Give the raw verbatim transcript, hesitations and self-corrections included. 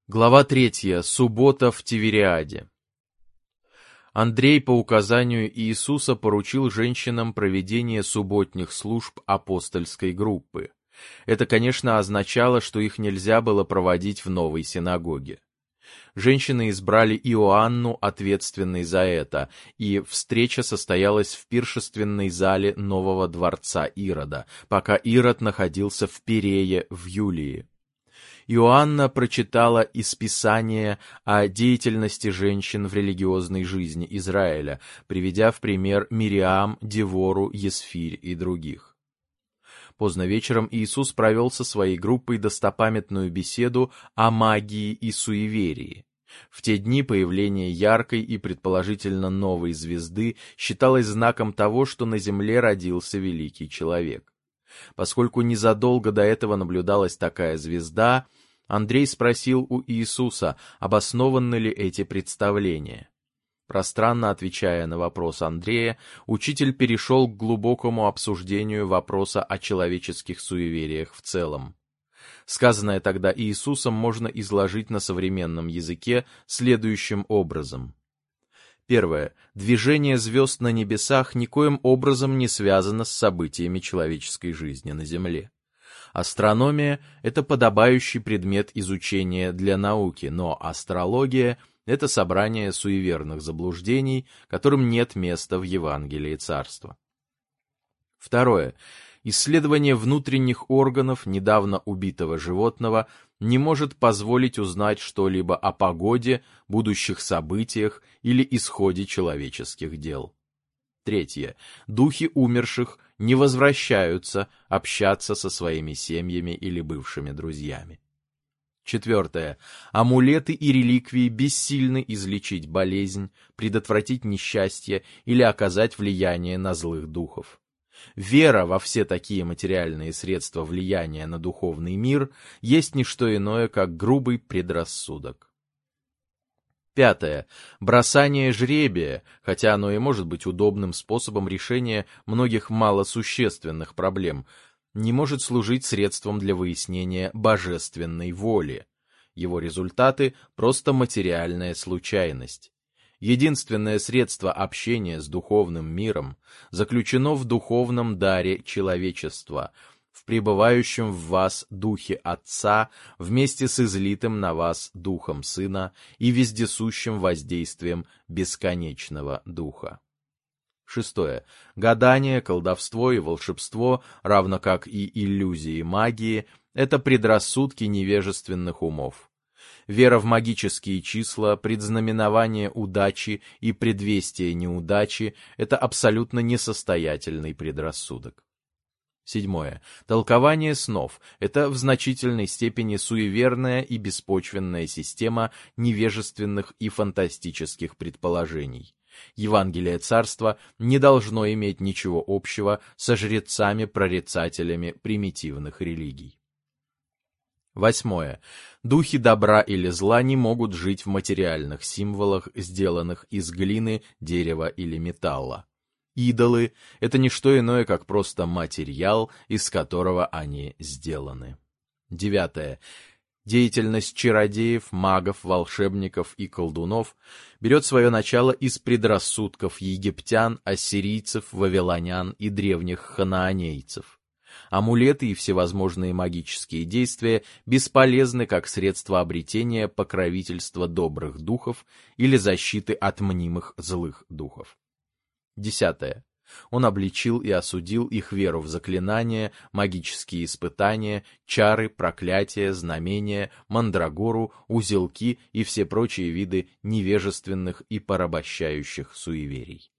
Глава третья. Суббота в Тивериаде. Андрей по указанию Иисуса поручил женщинам проведение субботних служб апостольской группы. Это, конечно, означало, что их нельзя было проводить в новой синагоге. Женщины избрали Иоанну, ответственной за это, и встреча состоялась в пиршественной зале нового дворца Ирода, пока Ирод находился в Пирее в Юлии. Иоанна прочитала из Писания о деятельности женщин в религиозной жизни Израиля, приведя в пример Мириам, Девору, Есфирь и других. Поздно вечером Иисус провел со своей группой достопамятную беседу о магии и суеверии. В те дни появление яркой и предположительно новой звезды считалось знаком того, что на земле родился великий человек. Поскольку незадолго до этого наблюдалась такая звезда, Андрей спросил у Иисуса, обоснованы ли эти представления. Пространно отвечая на вопрос Андрея, учитель перешел к глубокому обсуждению вопроса о человеческих суевериях в целом. Сказанное тогда Иисусом можно изложить на современном языке следующим образом. Первое. Движение звезд на небесах никоим образом не связано с событиями человеческой жизни на Земле. Астрономия — это подобающий предмет изучения для науки, но астрология — это собрание суеверных заблуждений, которым нет места в Евангелии Царства. Второе. Исследование внутренних органов недавно убитого животного не может позволить узнать что-либо о погоде, будущих событиях или исходе человеческих дел. Третье. Духи умерших не возвращаются общаться со своими семьями или бывшими друзьями. Четвертое. Амулеты и реликвии бессильны излечить болезнь, предотвратить несчастье или оказать влияние на злых духов. Вера во все такие материальные средства влияния на духовный мир есть не что иное, как грубый предрассудок. Пятое. Бросание жребия, хотя оно и может быть удобным способом решения многих малосущественных проблем, не может служить средством для выяснения божественной воли. Его результаты – просто материальная случайность. Единственное средство общения с духовным миром заключено в духовном даре человечества, в пребывающем в вас Духе Отца вместе с излитым на вас Духом Сына и вездесущим воздействием бесконечного Духа. Шестое. Гадание, колдовство и волшебство, равно как и иллюзии магии, это предрассудки невежественных умов. Вера в магические числа, предзнаменование удачи и предвестие неудачи – это абсолютно несостоятельный предрассудок. Седьмое. Толкование снов – это в значительной степени суеверная и беспочвенная система невежественных и фантастических предположений. Евангелие Царства не должно иметь ничего общего со жрецами-прорицателями примитивных религий. Восьмое. Духи добра или зла не могут жить в материальных символах, сделанных из глины, дерева или металла. Идолы — это не что иное, как просто материал, из которого они сделаны. Девятое. Деятельность чародеев, магов, волшебников и колдунов берет свое начало из предрассудков египтян, ассирийцев, вавилонян и древних ханаанейцев. Амулеты и всевозможные магические действия бесполезны как средство обретения покровительства добрых духов или защиты от мнимых злых духов. Десятое. Он обличил и осудил их веру в заклинания, магические испытания, чары, проклятия, знамения, мандрагору, узелки и все прочие виды невежественных и порабощающих суеверий.